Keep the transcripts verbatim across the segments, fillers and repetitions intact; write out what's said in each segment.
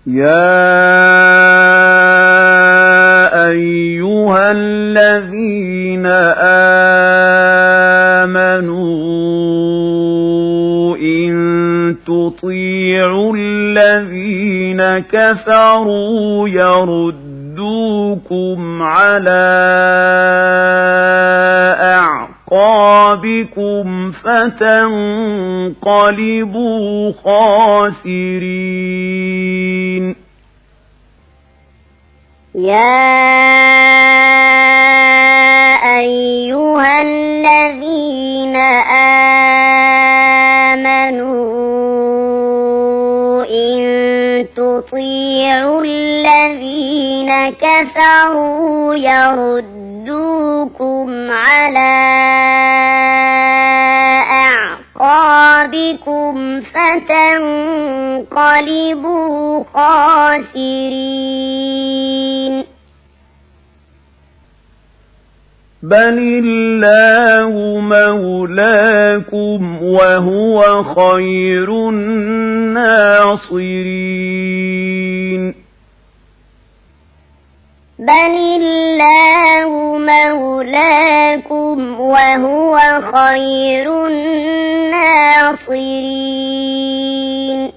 يَا أَيُّهَا الَّذِينَ آمَنُوا إِن تُطِيعُوا الَّذِينَ كَفَرُوا يَرُدُّوكُمْ عَلَىٰ أَعْقَابِكُمْ فَتَنقَلِبُوا خَاسِرِينَ يَا أَيُّهَا الَّذِينَ آمَنُوا إِن تُطِيعُوا الَّذِينَ كَفَرُوا يَرُدُّوكُمْ عَلَىٰ أَعْقَابِكُمْ فَتَنقَلِبُوا خَاسِرِينَ بَلِ اللَّهُ مَوْلَاكُمْ وَهُوَ خَيْرُ النَّاصِرِينَ بَلِ اللَّهُ مَوْلَاكُمْ وَهُوَ خَيْرُ النَّاصِرِينَ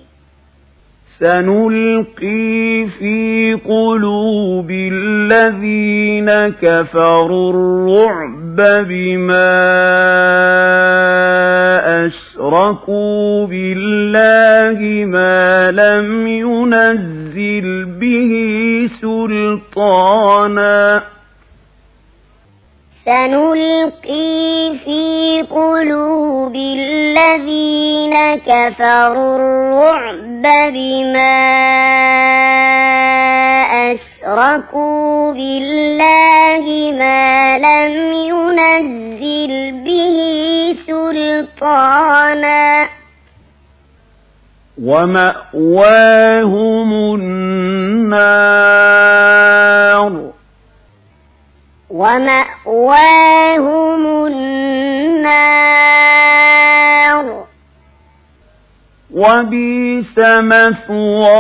سَنُلْقِي فِي قُلُوبِ الَّذِينَ كَفَرُوا الرُّعْبَ بِمَا أَشْرَكُوا بِاللَّهِ مَا لَمْ يُنَزِّلْ بِهِ سُلْطَانًا سَنُلْقِي فِي قُلُوبِ الَّذِينَ كَفَرُوا الرُّعْبَ بِمَا أَشْرَكُوا بِاللَّهِ مَا لَمْ يُنَزِّلْ بِهِ سُلْطَانًا وَمَأْوَاهُمُ النَّارُ وَمَأْوَاهُمُ النَّارُ وَبِئْسَ مَثْوَى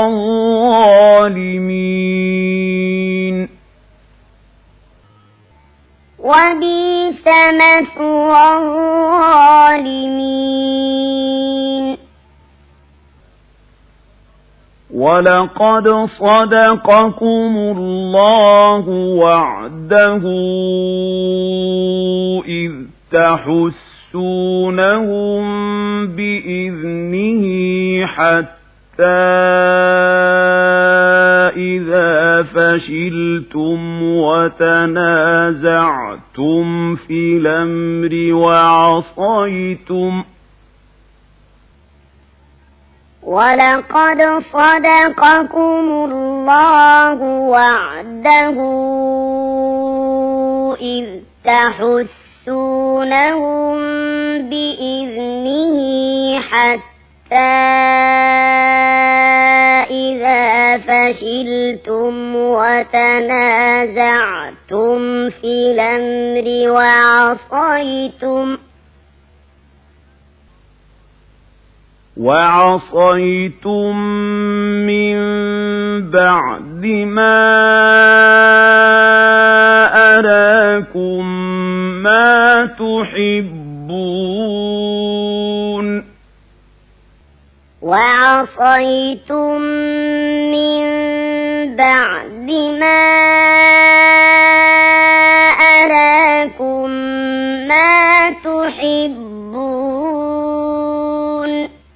الظَّالِمِينَ وَبِئْسَ مَثْوَى الظَّالِمِينَ وَلَقَدْ صَدَقَكُمُ اللَّهُ وَعْدَهُ إِذْ تَحُسُّونَهُم بِإِذْنِهِ حَتَّىٰ إِذَا فَشِلْتُمْ وَتَنَازَعْتُمْ فِي الْأَمْرِ وَعَصَيْتُمْ وَلَقَدْ صَدَقَكُمُ اللَّهُ وَعْدَهُ إِذْ تَحُسُّونَهُم بِإِذْنِهِ حَتَّىٰ إِذَا فَشِلْتُمْ وَتَنَازَعْتُمْ فِي الْأَمْرِ وَعَصَيْتُمْ وَعَصَيْتُم مِّن بَعْدِ مَا أَرَاكُم مَّا تُحِبُّونَ وَعَصَيْتُم مِّن بَعْدِ مَا أَرَاكُم مَّا تُحِبُّونَ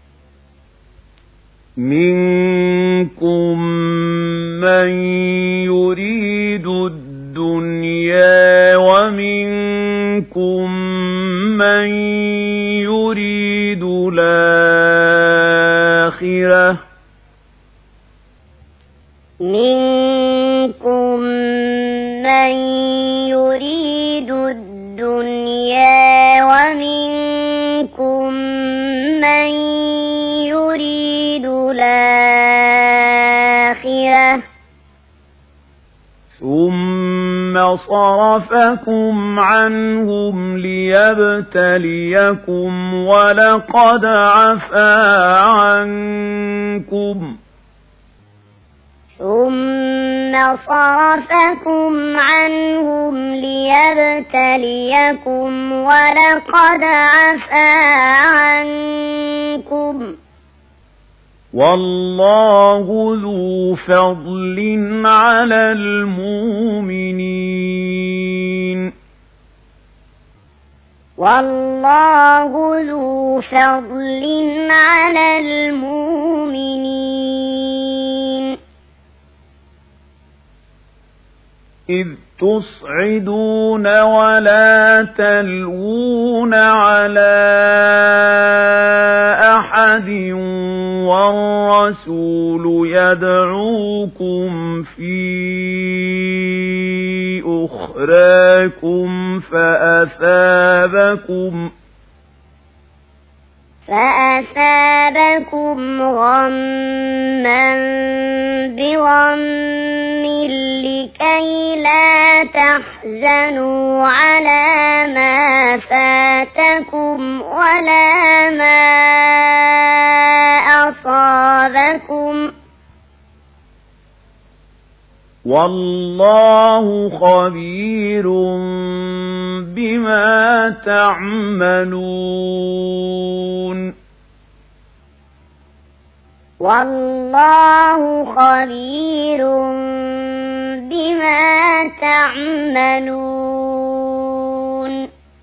مِنكُم مَّن يُرِيدُ الدُّنْيَا وَمِنكُم مَّن يُرِيدُ الْآخِرَةَ مِنكُم مَّن يُرِيدُ الدُّنْيَا وَمِنكُم مَّن يُرِيدُ الْآخِرَةَ ثُمَّ صَرَفَكُمْ عَنْهُمْ لِيَبْتَلِيَكُمْ وَلَقَدْ عَفَا عَنكُمْ ثم صرفكم عنهم ليبتليكم ولقد عفا عنكم والله ذو فضل على المؤمنين والله ذو فضل على المؤمنين إذ تصعدون ولا تلوون على أحد والرسول يدعوكم في أخراكم فأثابكم فأثابكم غما بغم لكي لا تحزنوا على ما فاتكم ولا ما أصابكم والله خبير بما تعملون والله خبير بما تعملون